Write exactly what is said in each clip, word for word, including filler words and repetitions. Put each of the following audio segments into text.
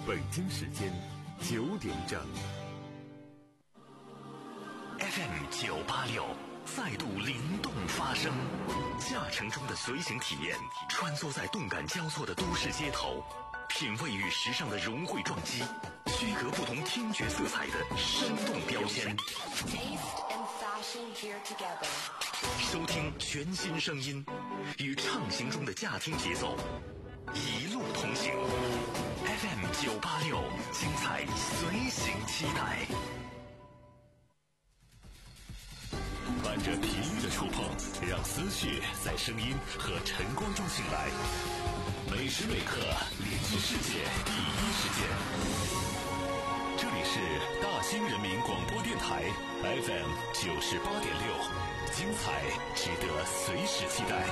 北京时间九点整。 F M 九八六再度灵动发声，驾乘中的随行体验，穿梭在动感交错的都市街头，品味与时尚的融汇撞击，区隔不同听觉色彩的生动标签。收听全新声音，与畅行中的驾听节奏，一路同行。F M 九八六，精彩随行期待。伴着频率的触碰，让思绪在声音和晨光中醒来。每时每刻联系世界第一时间。这里是大兴人民广播电台 F M 九十八点六，精彩值得随时期待。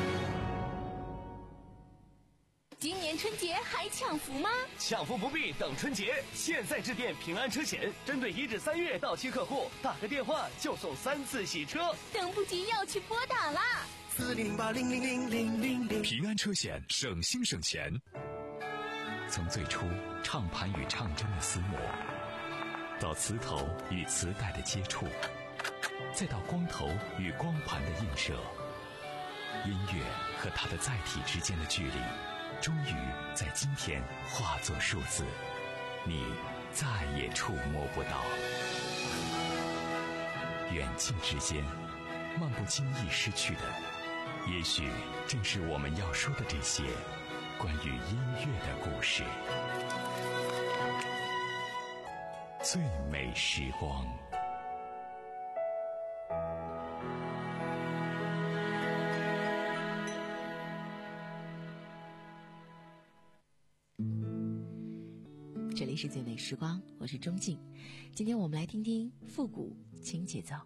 今年春节还抢福吗？ 抢福不必等春节，现在致电平安车险，针对一至三月到期客户，打个电话就送三次洗车， 等不及要去拨打啦！ 四零八零零零零零零。 平安车险，省心省钱。从最初唱盘与唱针的厮磨，到磁头与磁带的接触，再到光头与光盘的映射，音乐和它的载体之间的距离，终于在今天化作数字，你再也触摸不到。远近之间，漫不经意失去的，也许正是我们要说的这些关于音乐的故事。最美时光。 这里是最美时光，我是钟静。今天我们来听听复古轻节奏。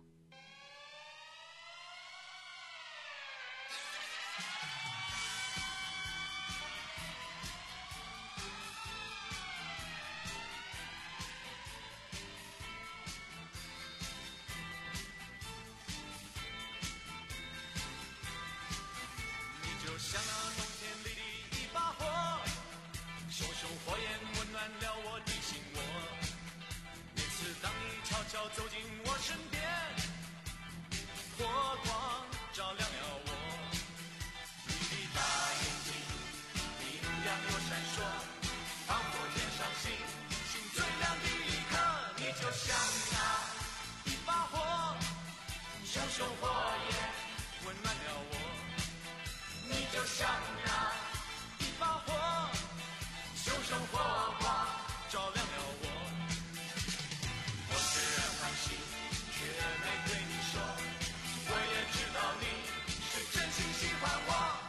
你就像那冬天里的一把火，熊熊火焰温暖了我的心窝。每次当你悄悄走进我身边，火光照亮了我。你的大眼睛明亮又闪烁，仿佛天上星星最亮的一刻。你就像那一把火，熊熊火焰温暖了我。你就像那一把火，熊熊火光照亮了我。我虽然欢喜，却没对你说，我也知道你是真心喜欢我。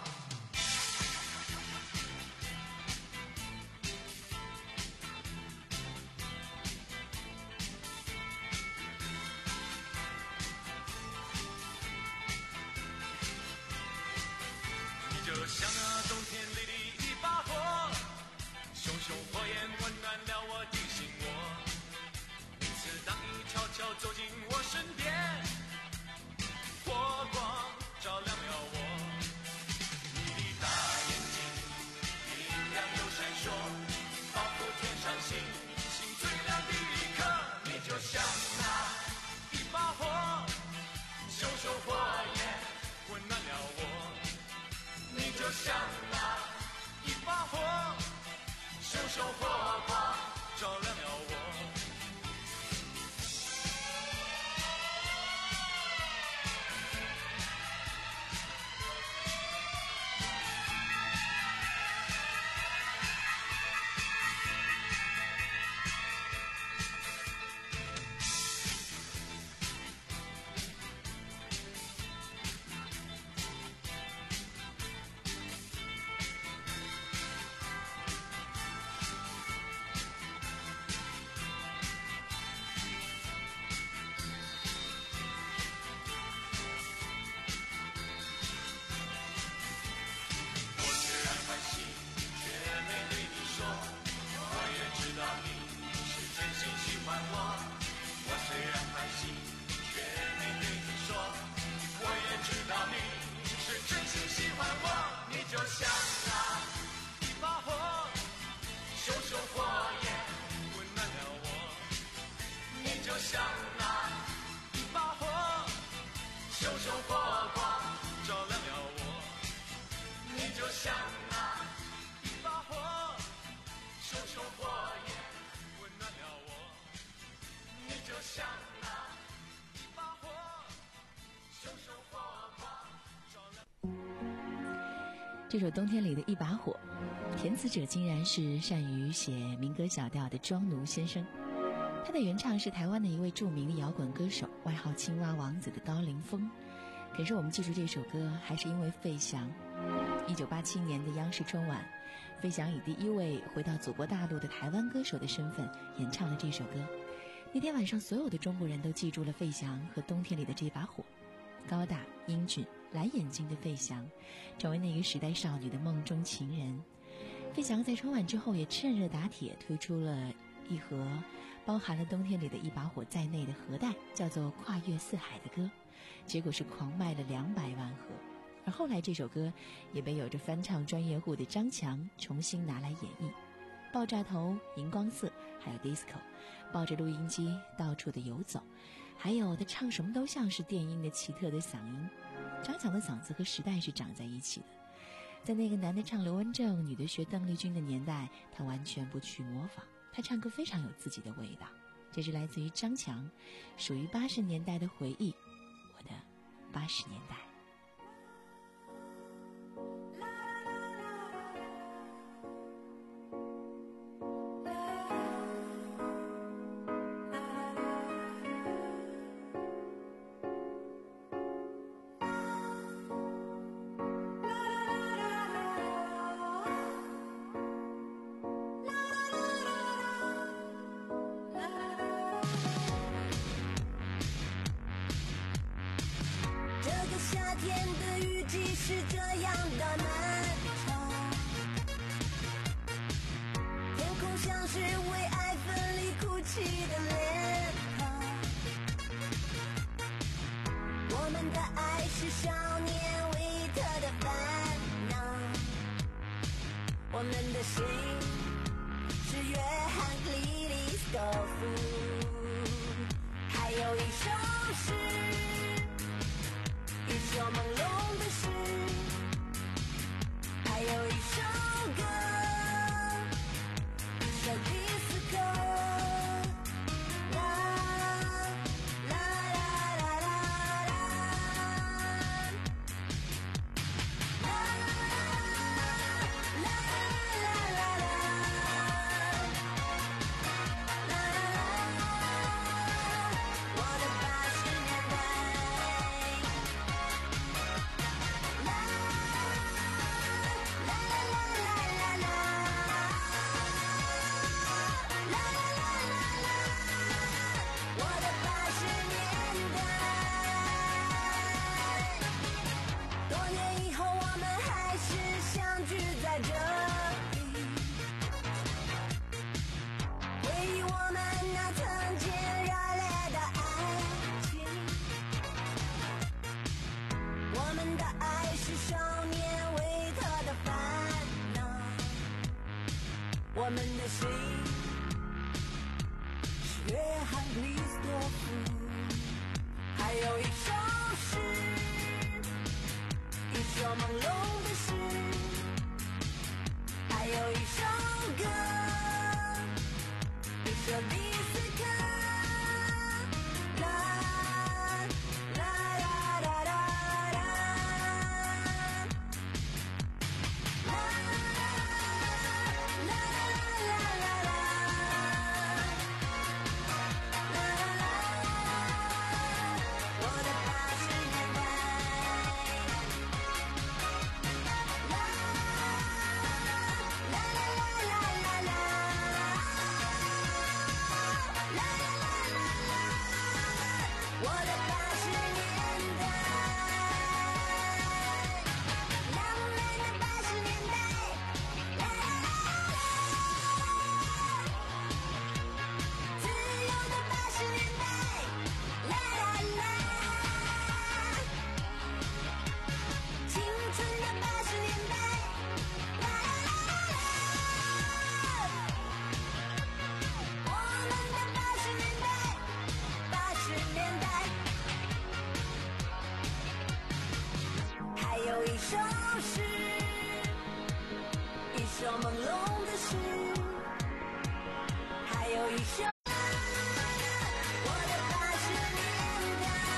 就像那冬天里的一把火，熊熊火焰温暖了我的心窝。每次当你悄悄走进我身边，火光照亮了我。你的大眼睛明亮又闪烁，仿佛天上星星最亮的一刻。你就像那一把火，熊熊火焰温暖了我。你就像那一把火，熊熊火光照亮了我。 像那一把火，熊熊火光照亮了我。你就像那一把火，熊熊火焰温暖了我。你就像那一把火，熊熊火光照亮。 这首冬天里的一把火，填词者竟然是善于写民歌小调的庄奴先生。他的原唱是台湾的一位著名的摇滚歌手，外号青蛙王子的高凌风。可是我们记住这首歌，还是因为费翔。一九八七年的央视春晚，费翔以第一位回到祖国大陆的台湾歌手的身份演唱了这首歌。那天晚上，所有的中国人都记住了费翔和冬天里的这把火。高大英俊蓝眼睛的费翔，成为那个时代少女的梦中情人。费翔在春晚之后也趁热打铁推出了一盒包含了冬天里的一把火在内的盒带，叫做《跨越四海》的歌，结果是狂卖了两百万盒。而后来这首歌也被有着翻唱专业户的张强重新拿来演绎，爆炸头、荧光色还有 disco， 抱着录音机到处的游走，还有他唱什么都像是电音的奇特的嗓音。张强的嗓子和时代是长在一起的，在那个男的唱刘文正，女的学邓丽君的年代，他完全不去模仿，他唱歌非常有自己的味道。这是来自于张强，属于八十年代的回忆，我的八十年代。 我们的心是约翰·利里斯多夫，还有一首诗，一首朦胧的诗，还有一首歌，一首迪斯科。我们的心是约翰·利斯多夫，还有一首诗，一首朦胧的诗，还有一首歌，一首迪斯科。 是一首朦胧的诗，还有一首我的八十年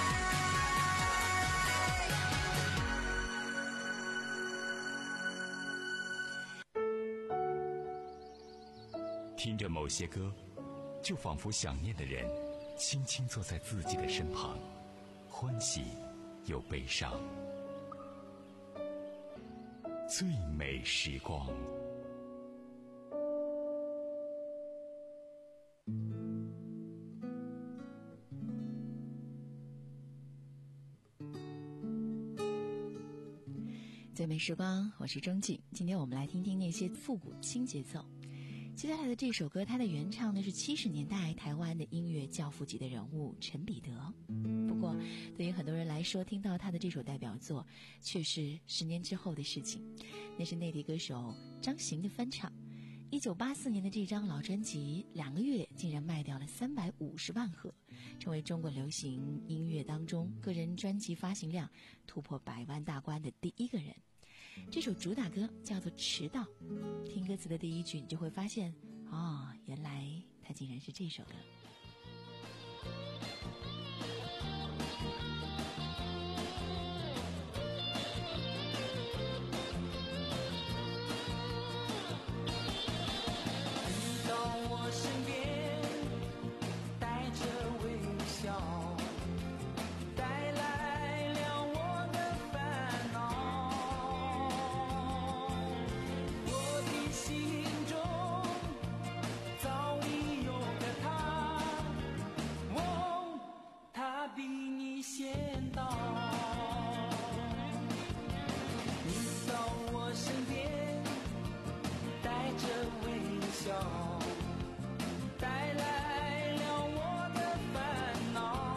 代。听着某些歌，就仿佛想念的人轻轻坐在自己的身旁，欢喜又悲伤。最美时光。 最美时光，我是钟静。今天我们来听听那些复古轻节奏。接下来的这首歌，它的原唱呢是七十年代台湾的音乐教父级的人物陈彼得。不过，对于很多人来说，听到他的这首代表作，却是十年之后的事情。那是内地歌手张行的翻唱。一九八四年的这张老专辑，两个月竟然卖掉了三百五十万盒，成为中国流行音乐当中个人专辑发行量突破百万大关的第一个人。这首主打歌叫做《迟到》，听歌词的第一句，你就会发现，哦，原来它竟然是这首歌。 你到我身边，带着微笑。带来了我的烦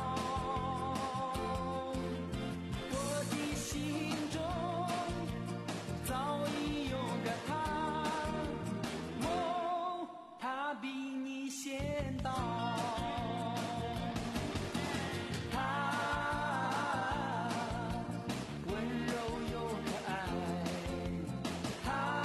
恼，我的心中早已有个他，哦，他比你先到，他温柔又可爱，他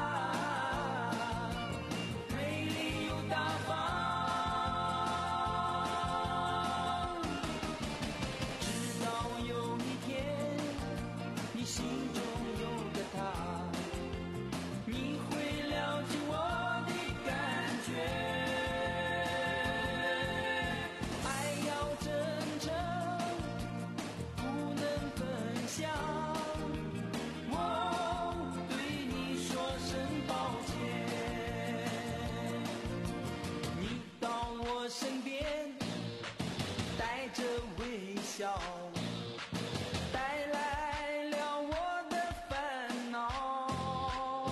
身边带着微笑，带来了我的烦恼，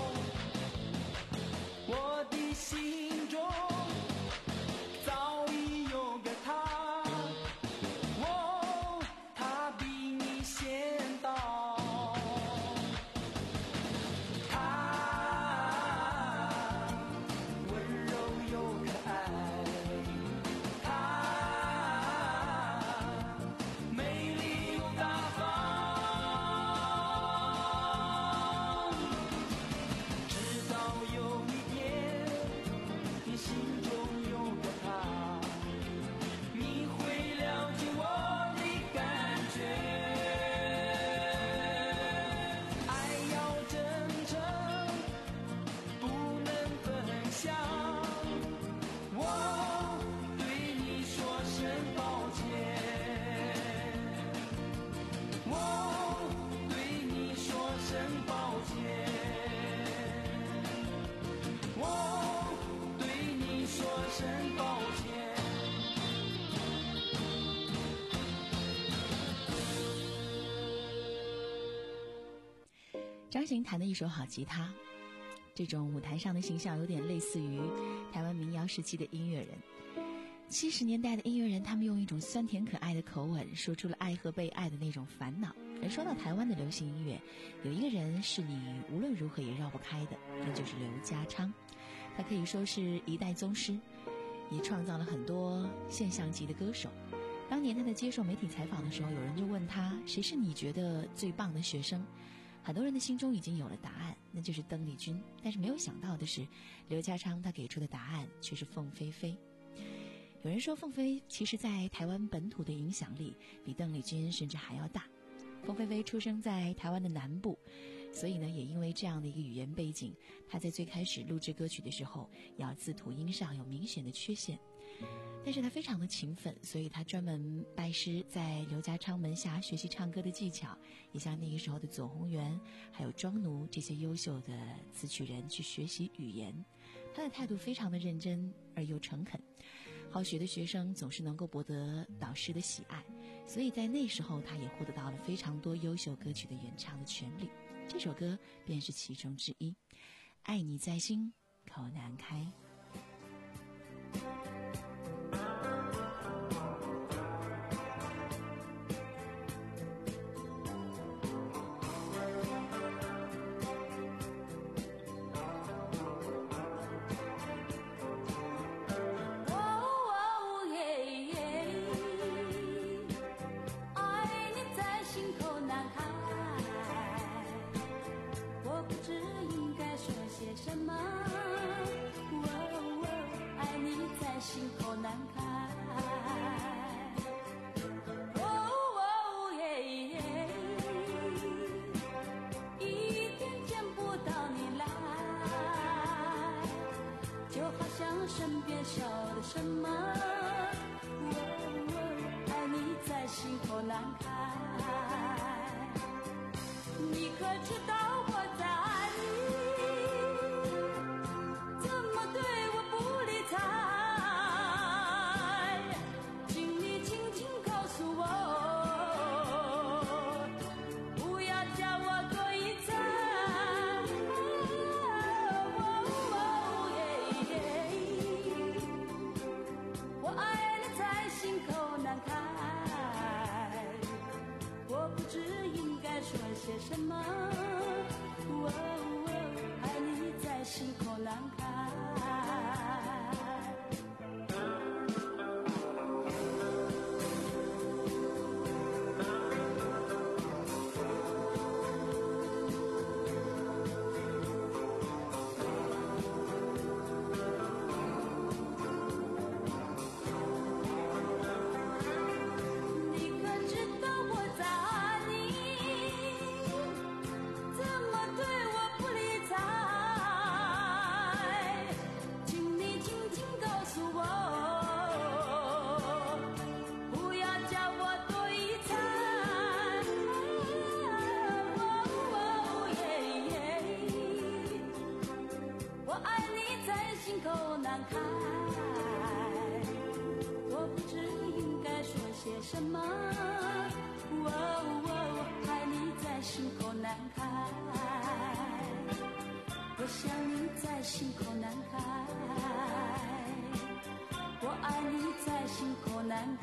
我的心中早已有个他，哦，他比你先到，他温柔又可爱。 张行弹的一手好吉他，这种舞台上的形象有点类似于台湾民谣时期的音乐人。七十年代的音乐人，他们用一种酸甜可爱的口吻，说出了爱和被爱的那种烦恼。而说到台湾的流行音乐，有一个人是你无论如何也绕不开的，那就是刘家昌。他可以说是一代宗师，也创造了很多现象级的歌手。当年他在接受媒体采访的时候，有人就问他，谁是你觉得最棒的学生？ 很多人的心中已经有了答案，那就是邓丽君。但是没有想到的是，刘家昌他给出的答案却是凤飞飞。有人说凤飞其实在台湾本土的影响力比邓丽君甚至还要大。凤飞飞出生在台湾的南部，所以呢，也因为这样的一个语言背景，她在最开始录制歌曲的时候，咬字吐音上有明显的缺陷。但是她非常的勤奋，所以她专门拜师在刘家昌门下学习唱歌的技巧，也向那个时候的左宏元还有庄奴这些优秀的词曲人去学习语言。她的态度非常的认真而又诚恳，好学的学生总是能够博得导师的喜爱，所以在那时候她也获得到了非常多优秀歌曲的原唱的权利。这首歌便是其中之一，爱你在心口难开。 身边少了什么？哦，爱你在心口难开。你可知道我在爱你？怎么对我不理睬？请你轻轻告诉我，不要叫我多一猜。我爱你在心口难开，我不知应该说些什么。哦，爱你在心口难开。什么？哦哦，爱你在心口难开，我想你在心口难开，我爱你在心口难开。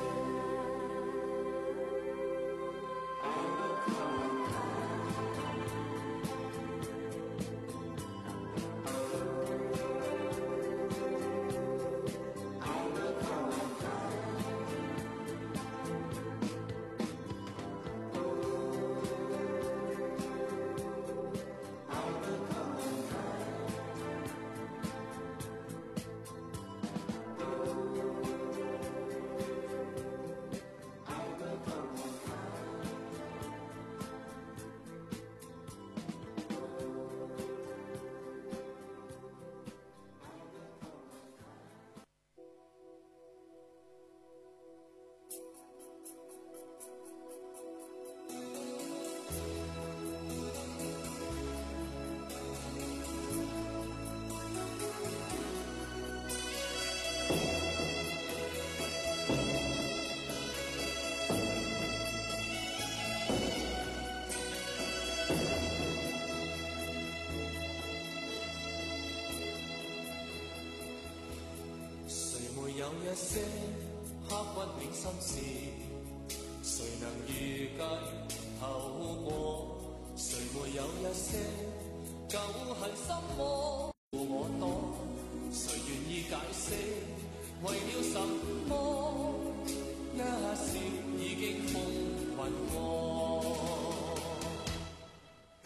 有一些刻骨銘心事，誰能預計透過？誰沒有一些舊恨心魔我多？誰願意解釋為了什麼？一笑已經風雲過。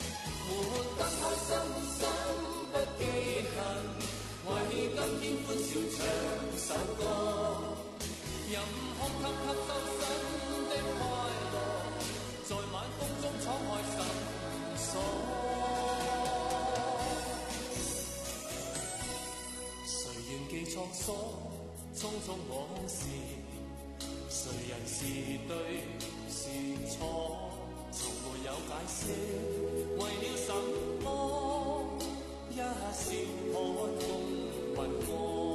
創所，匆匆往事，誰人是對是錯，從沒有解釋，為了什麼一笑看風雲過。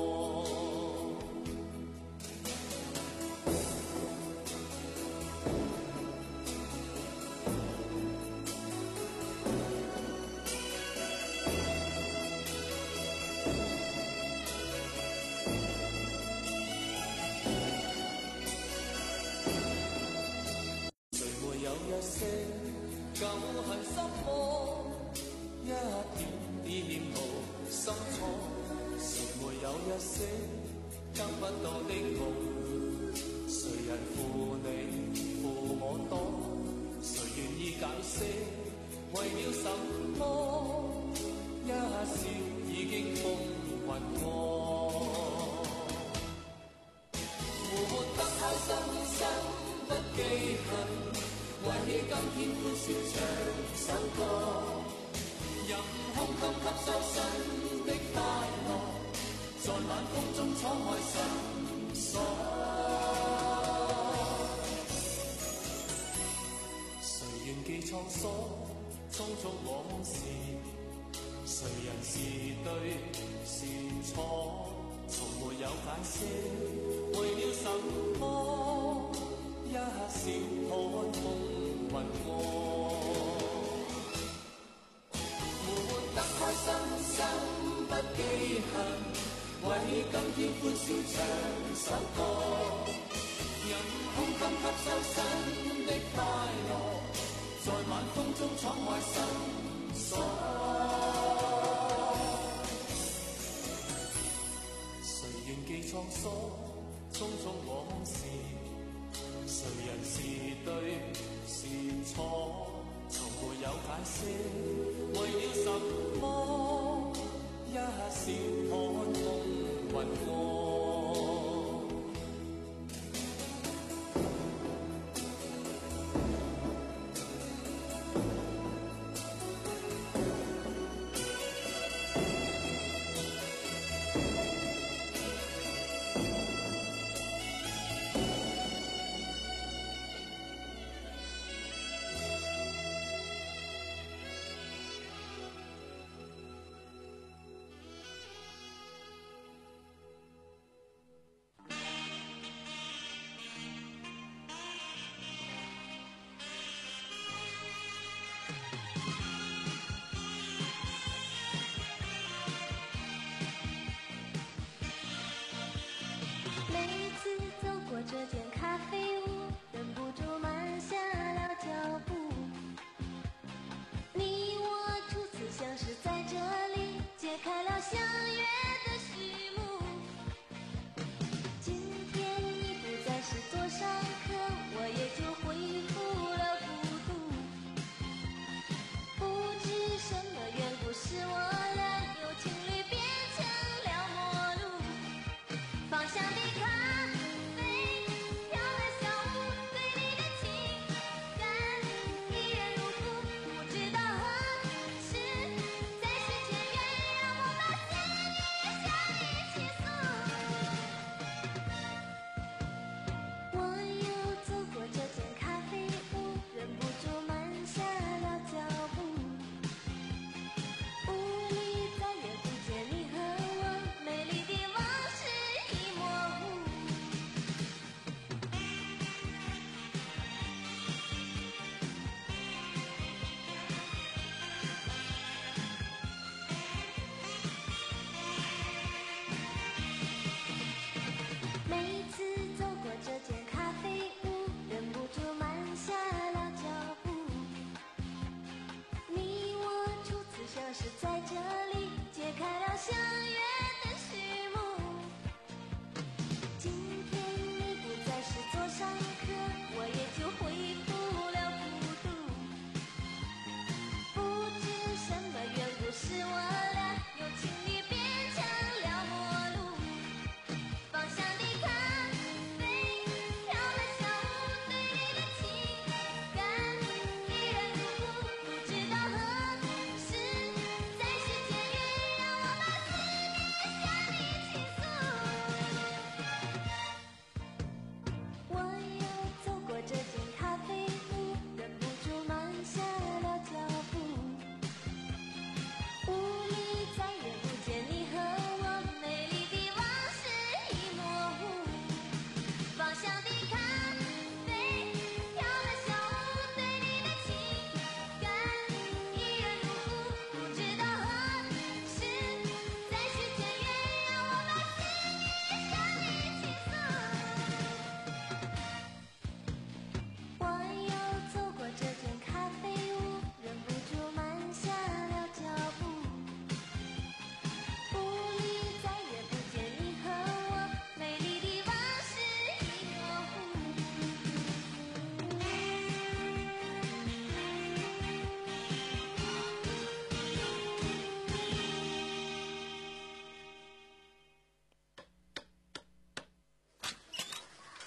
舊恨心魔，一點點無心錯，誰沒有一些得不到的夢？誰人負你負我多？誰願意解釋？為了什麼一笑已經風雲過？活活得開心心不記恨，為起今天歡笑唱首歌，任空空吸收新的快樂，在晚風中敞開心鎖。誰願記錯所，匆匆往事，誰人是對是錯，從沒有解釋，為了什麼一笑看風雲過，活活得開心心不記恨，為起今天歡笑唱首歌，任空間吸收新的快樂，在晚風中敞開心鎖。誰願記錯所，匆匆往事，誰人是對是錯，從沒有解釋，為了什麼一笑看風雲過。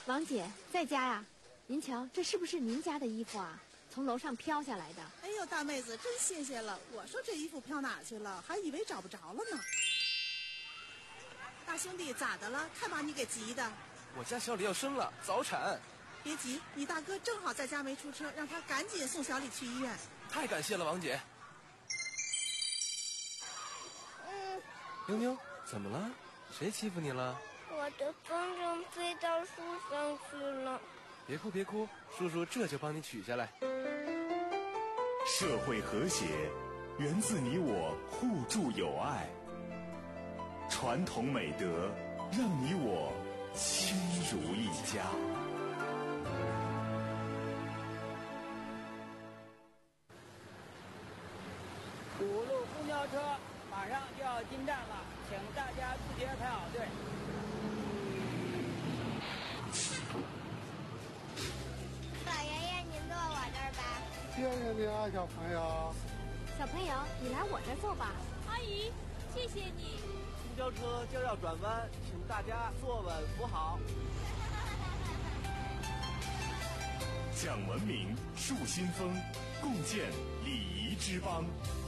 王姐在家呀？您瞧，这是不是您家的衣服啊？从楼上飘下来的。 哎呦，大妹子真新鲜了！我说这衣服飘哪去了，还以为找不着了呢。大兄弟，咋的了？看把你给急的。 我家小李要生了，早产。 别急，你大哥正好在家没出车，让他赶紧送小李去医院。 太感谢了，王姐。 嗯。 妞妞，怎么了？谁欺负你了？ 我的风筝飞到树上去了。 别哭别哭，叔叔这就帮你取下来。 社会和谐源自你我互助友爱，传统美德让你我亲如一家。 五路公交车马上就要进站了，请大家自觉排好队。 老爷爷，您坐我这儿吧。 谢谢你啊，小朋友。 小朋友，你来我这儿坐吧。 阿姨，谢谢你。 公交车就要转弯，请大家坐稳扶好。 讲文明，树新风，共建礼仪之邦。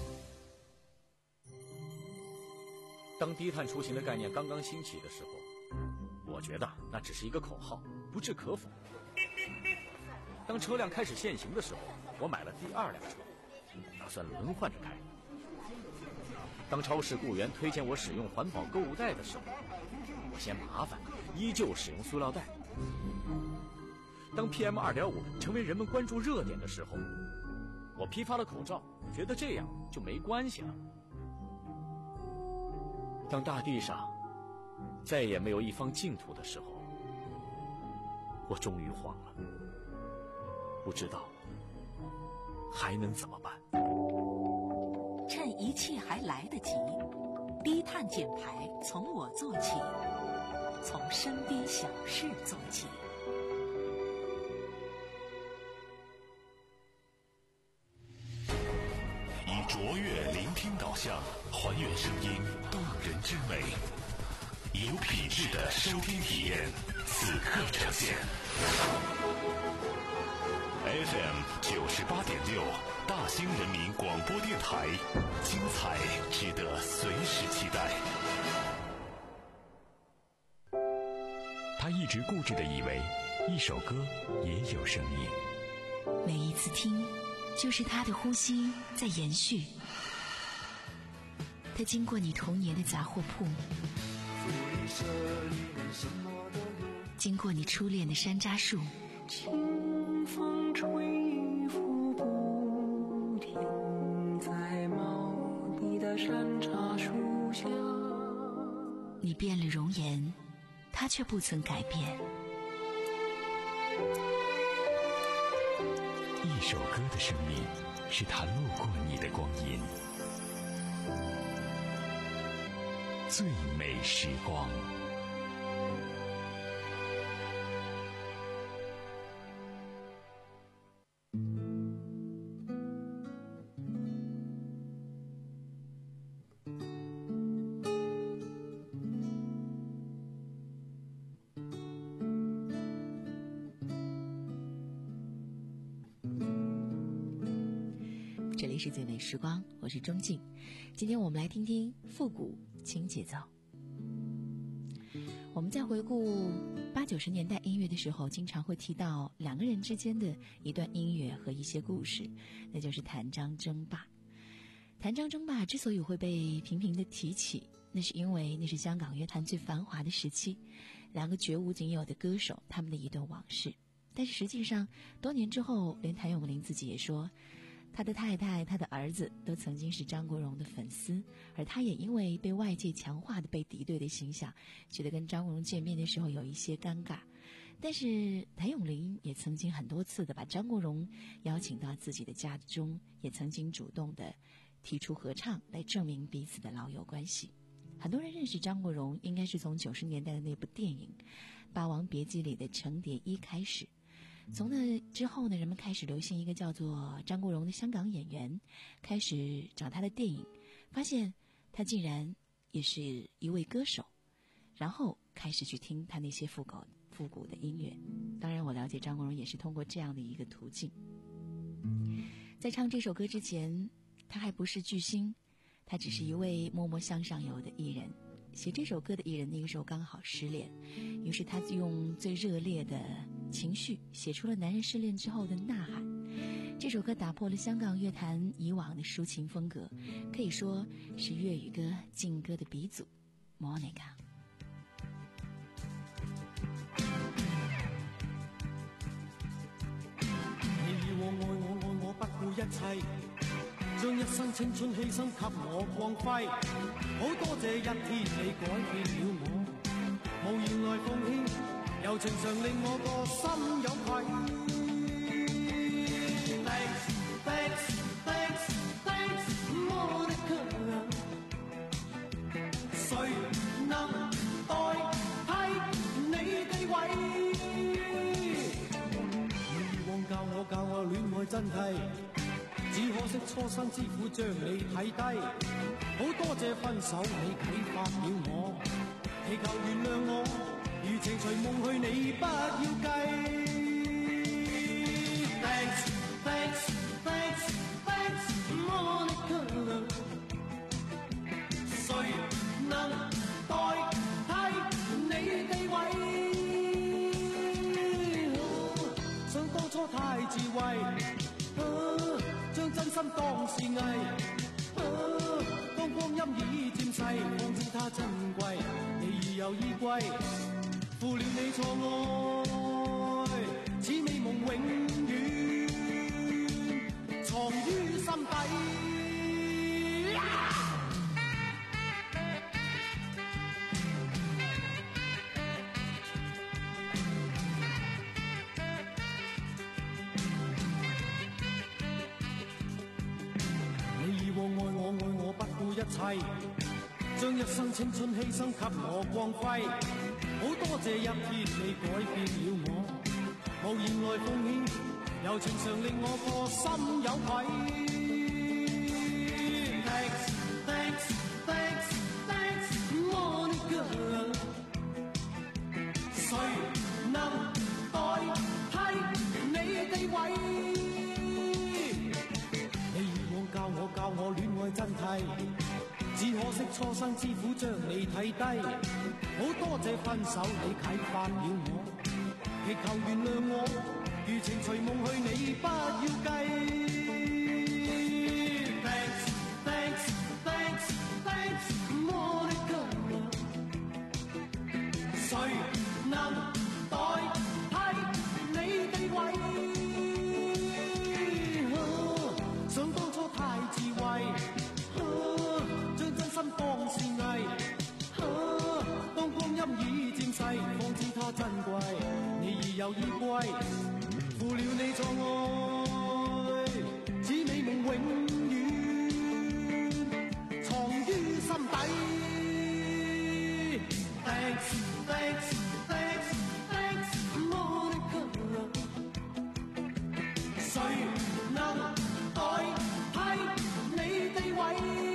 当低碳出行的概念刚刚兴起的时候，我觉得那只是一个口号，不置可否。当车辆开始限行的时候，我买了第二辆车，打算轮换着开。当超市雇员推荐我使用环保购物袋的时候，我嫌麻烦，依旧使用塑料袋。当 P M 二点五 成为人们关注热点的时候，我批发了口罩，觉得这样就没关系了。当大地上再也没有一方净土的时候，我终于慌了，不知道还能怎么办。 趁一切还来得及，低碳减排从我做起，从身边小事做起。 以卓越聆听导向，还原声音动人之美，以有品质的收听体验，此刻呈现。F M 九十八点六，大兴人民广播电台，精彩值得随时期待。 他一直固执地以为，一首歌也有生命。 每一次听，就是他的呼吸在延续。他经过你童年的杂货铺，经过你初恋的山楂树， 清风吹拂不停，在茂密的山楂树下。 你变了容颜，他却不曾改变。 一首歌的生命，是他路过你的光阴。最美时光。 这里是最美时光，我是钟静。今天我们来听听复古轻节奏。我们在回顾八九十年代音乐的时候，经常会提到两个人之间的一段音乐和一些故事，那就是谭张争霸。谭张争霸之所以会被频频的提起，那是因为那是香港乐坛最繁华的时期，两个绝无仅有的歌手他们的一段往事。但是实际上多年之后，连谭咏麟自己也说，他的太太他的儿子都曾经是张国荣的粉丝，而他也因为被外界强化的被敌对的形象，觉得跟张国荣见面的时候有一些尴尬。但是谭咏麟也曾经很多次的把张国荣邀请到自己的家中，也曾经主动的提出合唱来证明彼此的老友关系。很多人认识张国荣应该是从九十年代的那部电影《霸王别姬》里的程蝶衣开始。从那之后呢，人们开始流行一个叫做张国荣的香港演员，开始找他的电影，发现他竟然也是一位歌手，然后开始去听他那些复古复古的音乐。当然我了解张国荣也是通过这样的一个途径。在唱这首歌之前，他还不是巨星，他只是一位默默向上游的艺人。写这首歌的艺人那个时候刚好失恋，于是他用最热烈的情绪写出了男人失恋之后的呐喊。这首歌打破了香港乐坛以往的抒情风格，可以说是粤语歌劲歌的鼻祖 Monica。 你以往愛我愛我不顧一切，將一生青春犧牲給我光輝，好多謝一天你改變了我，無言來奉獻，柔情常令我個心有愧。Thanks, thanks, thanks, thanks, Monica。誰能代替你地位？你以往教我教我戀愛真諦，只可惜初生之虎將你睇低，好多謝分手你啟發了我，祈求原諒我，如情隨夢去你不要計。Thanks, thanks, thanks, thanks, Monica。誰能代替你地位？想當初太智慧。將真心當是藝，啊、當光陰已漸逝，方知它珍貴，你已有依歸，負了你錯愛，此美夢永遠藏於心底。一切將一生青春犧牲給我光輝，好多謝一天你改變了我，無言來奉獻，柔情常令我個心有愧。Thanks, thanks, thanks, thanks, Monica。誰能代替你地位？你以往教我教我戀愛真諦，只可惜初生之虎將你睇低，好多謝分手你啟發了我，祈求原諒我，如情隨夢去你不要計。Thanks, thanks, thanks, thanks, Monica。誰能代替你地位？想當初太智慧。將真心當是藝，啊、當光陰已漸逝，方知它珍貴，你已有依歸，負了你錯愛，此美夢永遠藏於心底。Thanks, thanks, thanks, thanks, Monica。誰能代替你地位？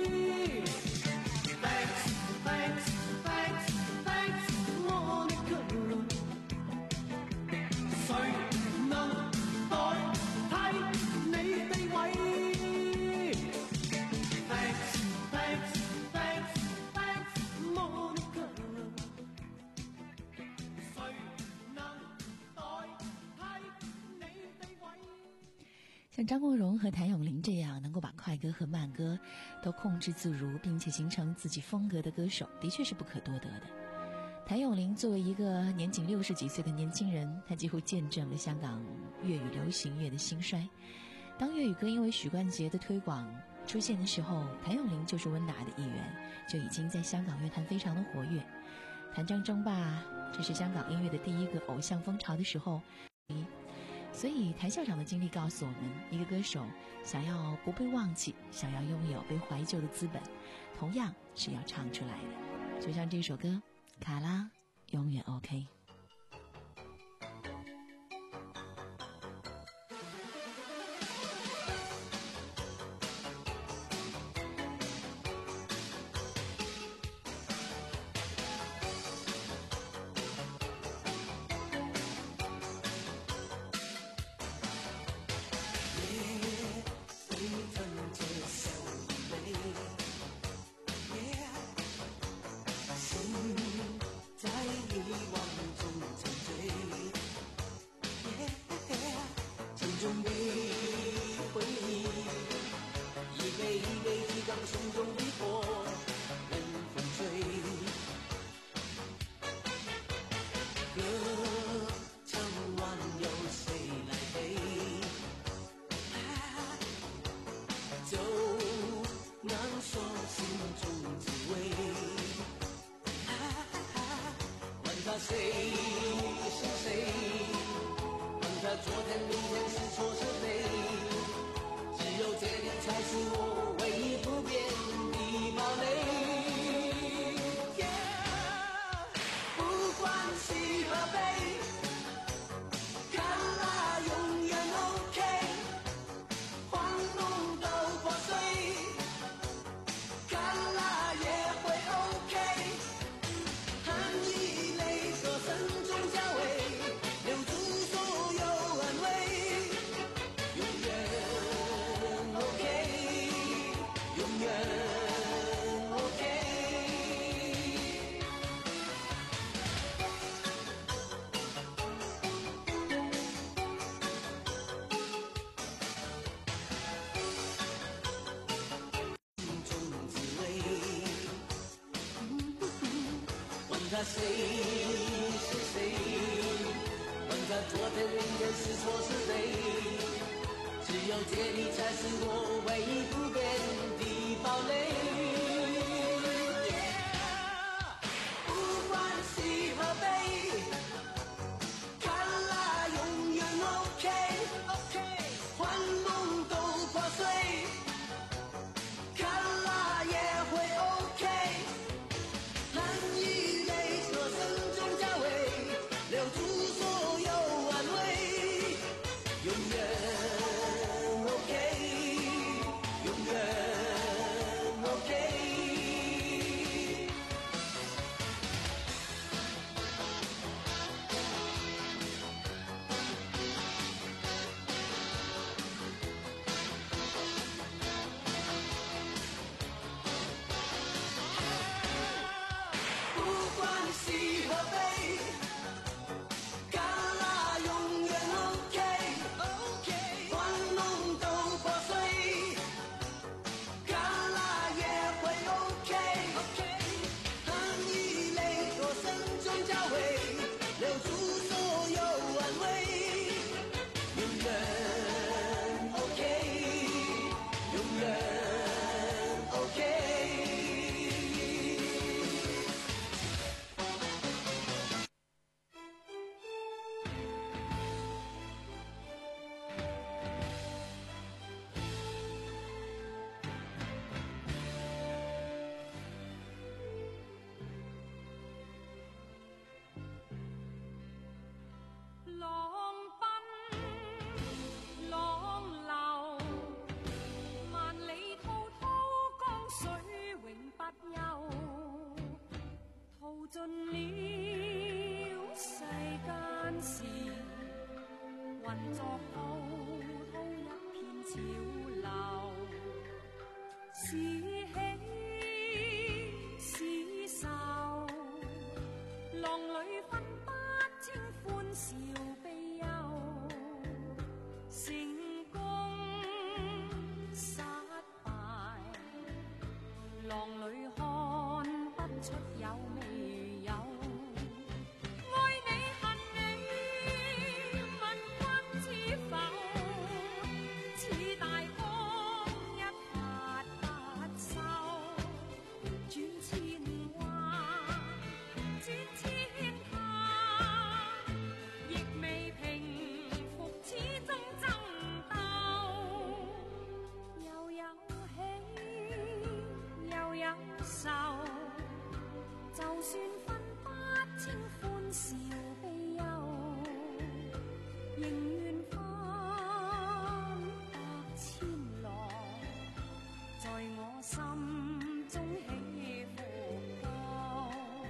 像张国荣和谭咏麟这样能够把快歌和慢歌都控制自如，并且形成自己风格的歌手，的确是不可多得的。谭咏麟作为一个年仅六十几岁的年轻人，他几乎见证了香港粤语流行乐的兴衰。当粤语歌因为许冠杰的推广出现的时候，谭咏麟就是温拿的一员，就已经在香港乐坛非常的活跃。谭张争霸，这是香港音乐的第一个偶像风潮的时候。所以谭校长的经历告诉我们，一个歌手想要不被忘记，想要拥有被怀旧的资本，同样是要唱出来的。就像这首歌卡拉永远 OK。 他谁是谁？管他昨天明天是错是对，只有这里才是我唯一不变的堡垒。不管喜和悲，看啦永远 OK， 幻梦都破碎，看啦也会 OK。含一泪和声中交汇，留住所有安慰，永远 OK， 永远 OK。不管喜和悲，干啦永远 OK， 幻梦都破碎，干啦也会 OK， 含一泪和声中交汇，留住所有安慰，永远 OK， 永远 OK。 浪奔浪流，萬里滔滔江水永不休，淘盡了世間事，混作滔滔一片潮流，是喜是愁，浪裏分不清歡笑悲憂，成功失敗，浪裏看不出有未有。愛你恨你，問君知否？似大江一發不收，轉千彎，轉千塔，亦未平復，始終爭鬥，又有喜又有愁，就算分不清歡笑悲憂，仍願翻百千浪，在我心中起伏高。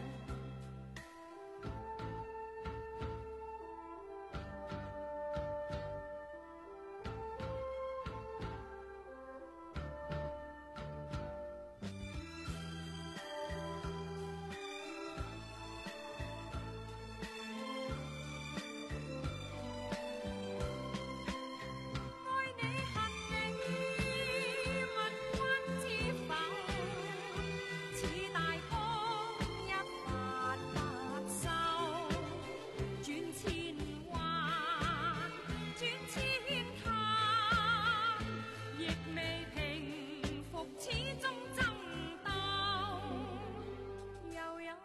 愛你恨你，問君知否？似大江一發不收，轉千彎，轉千塔，亦未平復，始終爭鬥，又有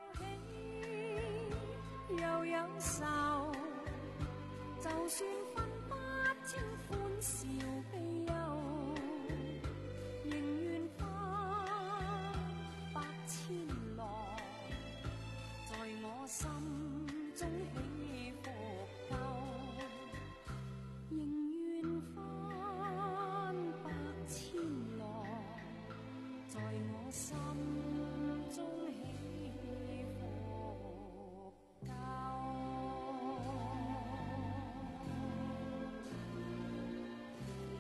喜又有愁，就算分不清歡笑悲憂，仍願翻百千浪，在我心中起伏夠，仍願翻百千浪，在我心中起伏夠。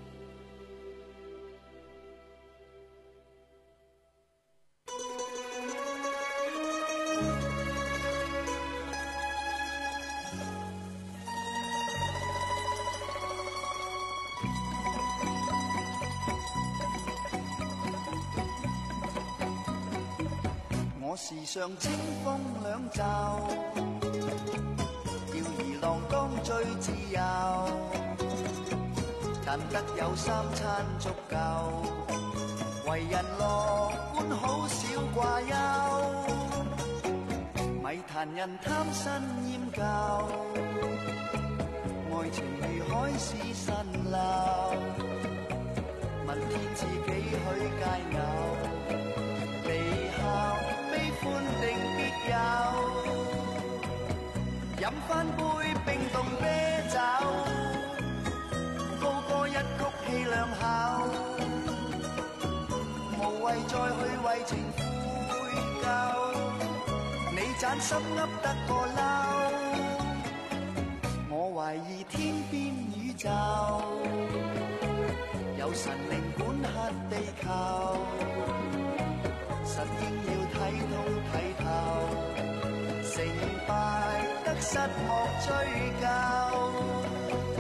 時常清風兩袖，吊兒郎當最自由，但得有三餐足夠，為人樂觀好少掛憂，咪談人貪新厭舊，愛情如海市蜃樓，問天自己許佳偶，微笑悲歡定別有，飲返杯冰凍啤酒，高歌一曲氣兩口，無謂再去為情悔疚，你盞心噏得個嬲，我懷疑天邊宇宙有神靈管轄地球，實應要睇通睇透，成敗得失莫追究。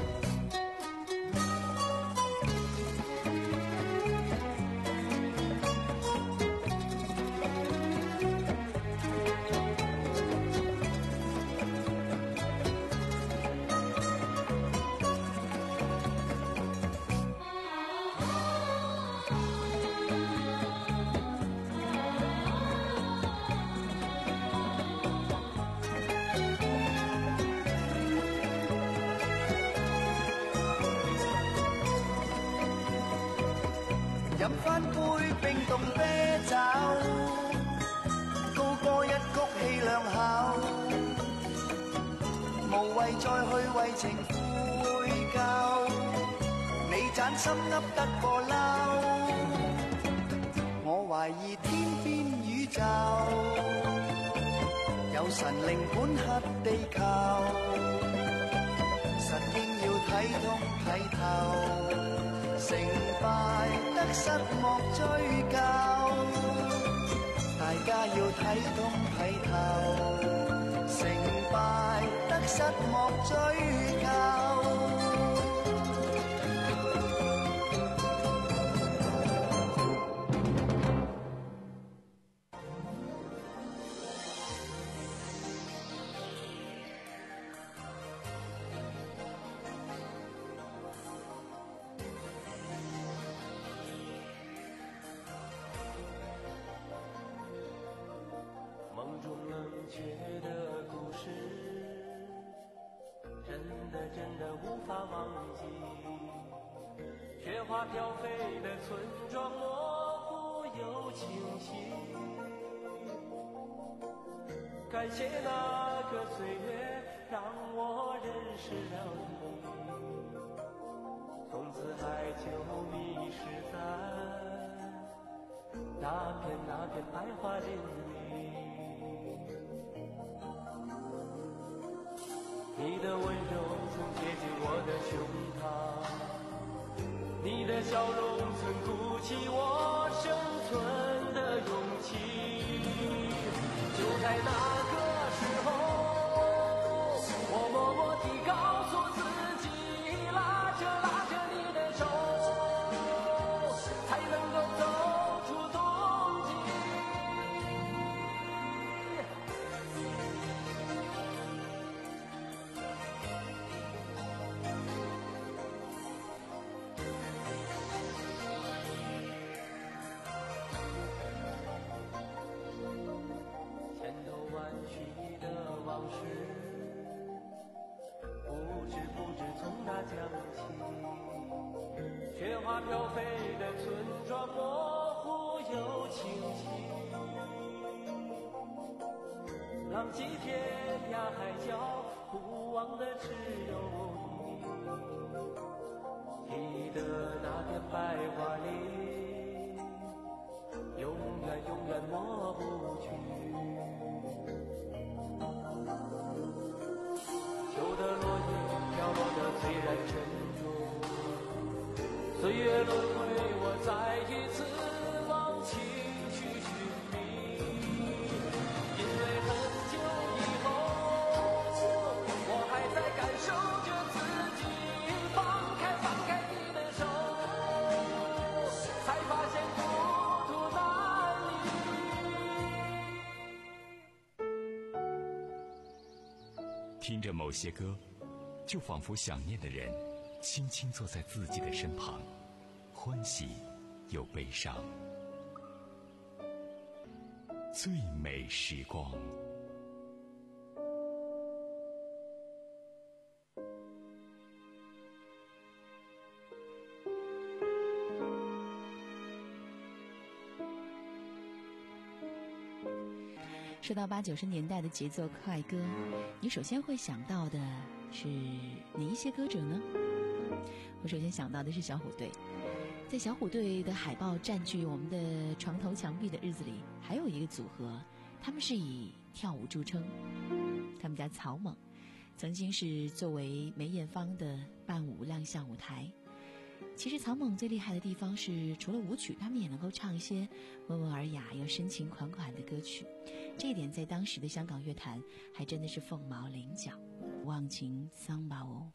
飲返杯冰凍啤酒，高歌一曲氣兩口，無謂再去為情悔疚，你盞心噏得個嬲，我懷疑天邊宇宙有神靈管轄地球，實應要睇通睇透，成敗得失莫追究，大家要睇通睇透，成敗得失莫追究。 梦中冷却的故事，真的真的无法忘记。雪花飘飞的村庄，模糊又清晰。感谢那个岁月，让我认识了你，从此海就迷失在那片那片百花林里。你的温柔曾贴近我的胸膛，你的笑容曾鼓起我生存的勇气。就在那个时候，我默默地告诉自己，拉着拉着你的手，才能够走出冬季。千头万绪的往事，不知不知从哪讲起。雪花飘飞的村庄，模糊又清晰。浪迹天涯海角，不忘的只有你。记得那片百花林，永远永远抹不去。秋的落叶飘落得虽然沉重，岁月轮回，我再一次往情去寻觅。因为很久以后，我还在感受着自己，放开放开你的手，才发现孤独难离。 听着某些歌，就仿佛想念的人轻轻坐在自己的身旁，欢喜又悲伤。最美时光。 说到八九十年代的节奏快歌，你首先会想到的是哪一些歌者呢？我首先想到的是小虎队。在小虎队的海报占据我们的床头墙壁的日子里，还有一个组合，他们是以跳舞著称，他们家草蜢，曾经是作为梅艳芳的伴舞亮相舞台。其实草蜢最厉害的地方是，除了舞曲，他们也能够唱一些温文尔雅又深情款款的歌曲，这一点在当时的香港乐坛还真的是凤毛麟角。忘情桑巴哦。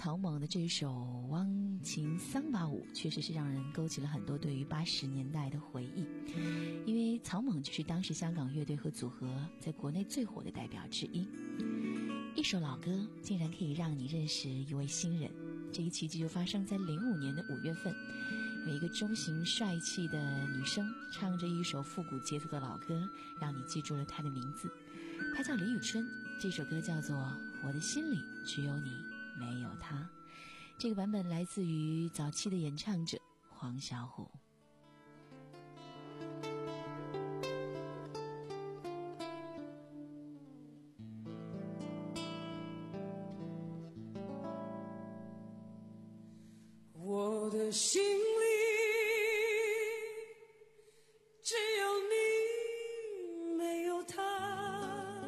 草蜢的这一首《忘情桑巴舞》确实是让人勾起了很多对于八十年代的回忆，因为草蜢就是当时香港乐队和组合在国内最火的代表之一。一首老歌竟然可以让你认识一位新人，这一奇迹就发生在零五年的五月份。有一个中型帅气的女生唱着一首复古节奏的老歌，让你记住了她的名字。她叫李宇春，这首歌叫做《我的心里只有你没有他》。这个版本来自于早期的演唱者黄小琥。 我的心里只有你，没有他。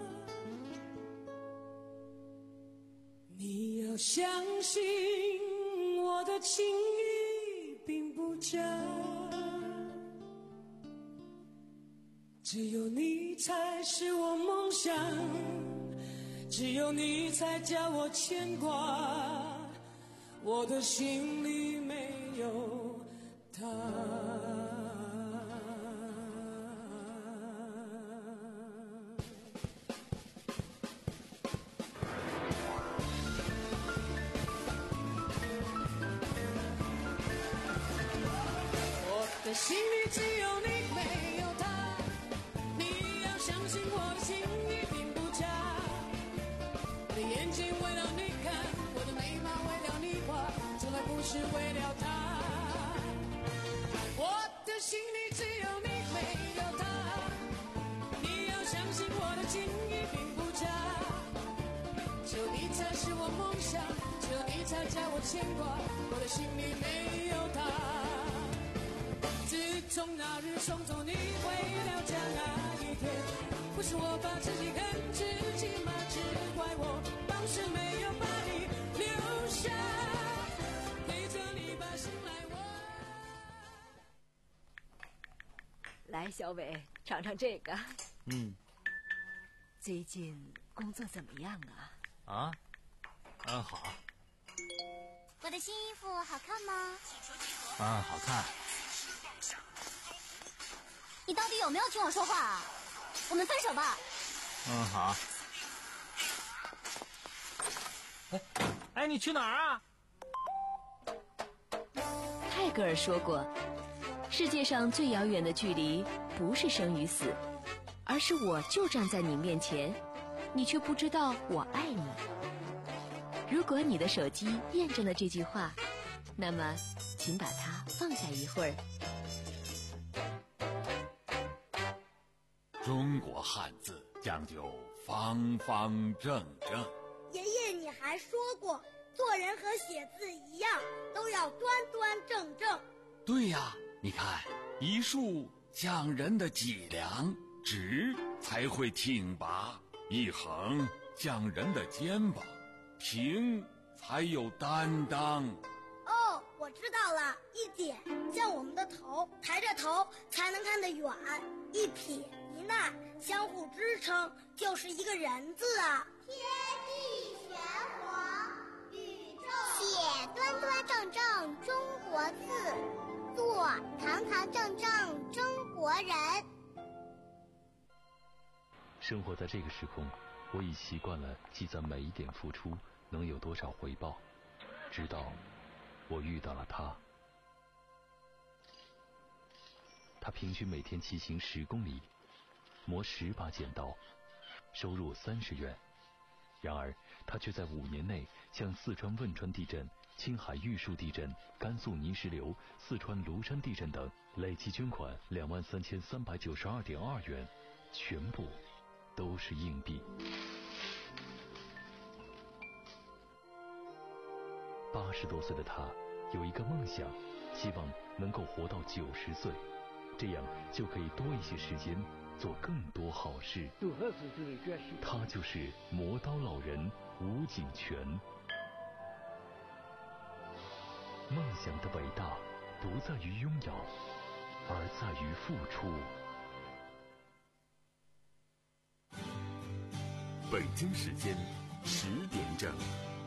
你要相信我的情意并不假，只有你才是我梦想，只有你才叫我牵挂。我的心里没有他。我的心里只有你没有他，你要相信我的心意并不假。我的眼睛为了你看，我的眉毛为了你画，从来不是为了他。我的心里只有你没有他，你要相信我的情意并不假，只有你才是我梦想，只有你才叫我牵挂，我的心里没有他。自从那日送走你回了家那一天，不是我把自己恨自己吗？只怪我当时没有把你留下，陪着你把心来握。 来，小伟，尝尝这个。 嗯。 最近工作怎么样啊？ 啊？嗯，好。 我的新衣服好看吗？ 嗯，好看。 你到底有没有听我说话啊？我们分手吧。 嗯，好。哎，哎，你去哪儿啊？ 泰戈尔说过，世界上最遥远的距离不是生与死，而是我就站在你面前，你却不知道我爱你。如果你的手机验证了这句话，那么请把它放下一会儿。 中国汉字讲究方方正正。 爷爷，你还说过，做人和写字一样，都要端端正正。 对呀，你看，一竖讲人的脊梁，直才会挺拔；一横讲人的肩膀，平才有担当。 哦，我知道了，一点像我们的头，抬着头才能看得远；一撇一捺相互支撑，就是一个人字啊。 天地玄黄，宇宙写端端正正中国字，做堂堂正正中国人。 生活在这个时空，我已习惯了记攒每一点付出能有多少回报，直到我遇到了他。他平均每天骑行十公里，磨十把剪刀，收入三十元。然而他却在五年内向四川汶川地震、青海玉树地震、甘肃泥石流、四川庐山地震等累计捐款两万三千三百九十二点二元，全部都是硬币。八十多岁的他有一个梦想，希望能够活到九十岁，这样就可以多一些时间做更多好事。他就是磨刀老人吴景全。梦想的伟大不在于拥有，而在于付出。 北京时间十点整。